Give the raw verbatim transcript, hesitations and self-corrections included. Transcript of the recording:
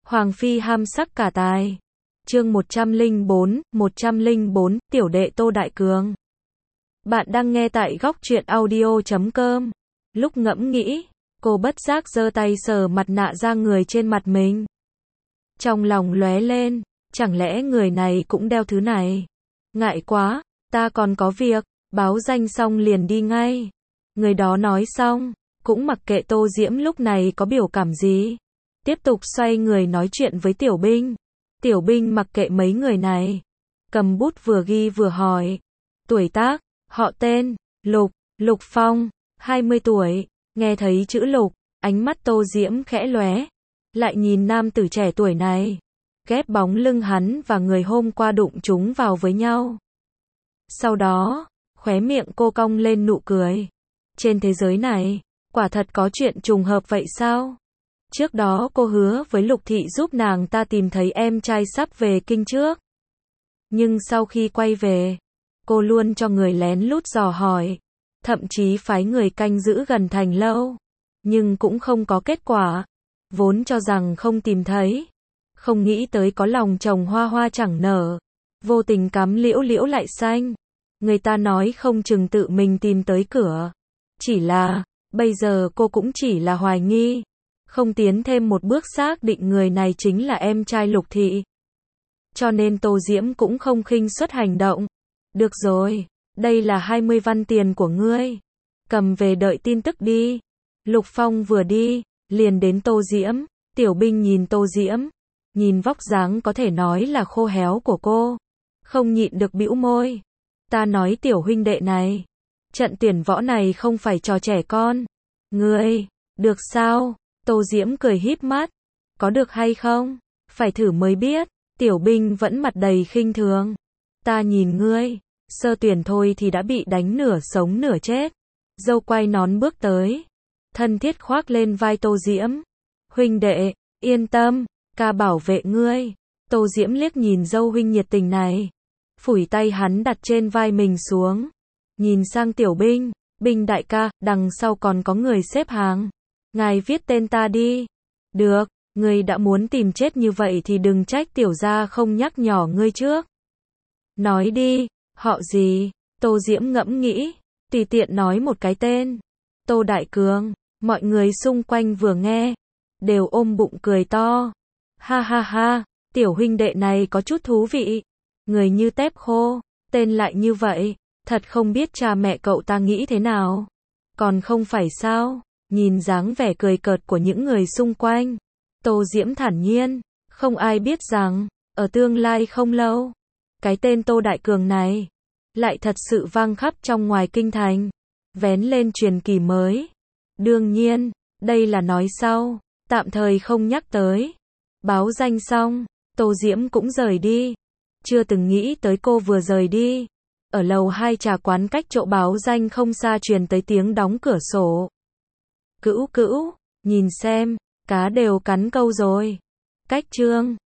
Hoàng phi ham sắc cả tài. Chương một trăm lẻ bốn, một trăm lẻ bốn, tiểu đệ Tô Đại Cường. Bạn đang nghe tại góc truyện audio chấm com. Lúc ngẫm nghĩ, cô bất giác giơ tay sờ mặt nạ da người trên mặt mình. Trong lòng lóe lên, chẳng lẽ người này cũng đeo thứ này? Ngại quá, ta còn có việc, báo danh xong liền đi ngay. Người đó nói xong, cũng mặc kệ Tô Diễm lúc này có biểu cảm gì. Tiếp tục xoay người nói chuyện với Tiểu Binh. Tiểu Binh mặc kệ mấy người này. Cầm bút vừa ghi vừa hỏi. Tuổi tác, họ tên, Lục, Lục Phong, hai mươi tuổi. Nghe thấy chữ Lục, ánh mắt Tô Diễm khẽ lóe. Lại nhìn nam tử trẻ tuổi này. Ghép bóng lưng hắn và người hôm qua đụng chúng vào với nhau. Sau đó, khóe miệng cô cong lên nụ cười. Trên thế giới này, quả thật có chuyện trùng hợp vậy sao? Trước đó cô hứa với Lục Thị giúp nàng ta tìm thấy em trai sắp về kinh trước. Nhưng sau khi quay về, cô luôn cho người lén lút dò hỏi. Thậm chí phái người canh giữ gần thành lâu. Nhưng cũng không có kết quả. Vốn cho rằng không tìm thấy. Không nghĩ tới có lòng trồng hoa hoa chẳng nở. Vô tình cắm liễu liễu lại xanh. Người ta nói không chừng tự mình tìm tới cửa. Chỉ là, bây giờ cô cũng chỉ là hoài nghi. Không tiến thêm một bước xác định người này chính là em trai Lục Thị. Cho nên Tô Diễm cũng không khinh suất hành động. Được rồi, đây là hai mươi văn tiền của ngươi. Cầm về đợi tin tức đi. Lục Phong vừa đi, liền đến Tô Diễm. Tiểu Binh nhìn Tô Diễm. Nhìn vóc dáng có thể nói là khô héo của cô. Không nhịn được bĩu môi. Ta nói tiểu huynh đệ này. Trận tuyển võ này không phải trò trẻ con. Ngươi, được sao? Tô Diễm cười híp mắt. Có được hay không? Phải thử mới biết. Tiểu Binh vẫn mặt đầy khinh thường. Ta nhìn ngươi, sơ tuyển thôi thì đã bị đánh nửa sống nửa chết. Dâu quay nón bước tới. Thân thiết khoác lên vai Tô Diễm. Huynh đệ, yên tâm, ca bảo vệ ngươi. Tô Diễm liếc nhìn dâu huynh nhiệt tình này. Phủi tay hắn đặt trên vai mình xuống. Nhìn sang Tiểu Binh. Binh đại ca, đằng sau còn có người xếp hàng. Ngài viết tên ta đi. Được, ngươi đã muốn tìm chết như vậy thì đừng trách tiểu gia không nhắc nhở ngươi trước. Nói đi, họ gì? Tô Diễm ngẫm nghĩ, tùy tiện nói một cái tên. Tô Đại Cường. Mọi người xung quanh vừa nghe, đều ôm bụng cười to. Ha ha ha, tiểu huynh đệ này có chút thú vị. Người như tép khô, tên lại như vậy, thật không biết cha mẹ cậu ta nghĩ thế nào. Còn không phải sao? Nhìn dáng vẻ cười cợt của những người xung quanh, Tô Diễm thản nhiên, không ai biết rằng, ở tương lai không lâu, cái tên Tô Đại Cường này, lại thật sự vang khắp trong ngoài kinh thành, vén lên truyền kỳ mới. Đương nhiên, đây là nói sau, tạm thời không nhắc tới. Báo danh xong, Tô Diễm cũng rời đi. Chưa từng nghĩ tới cô vừa rời đi. Ở lầu hai trà quán cách chỗ báo danh không xa truyền tới tiếng đóng cửa sổ. Cữu cữu, nhìn xem, cá đều cắn câu rồi. Cách chương.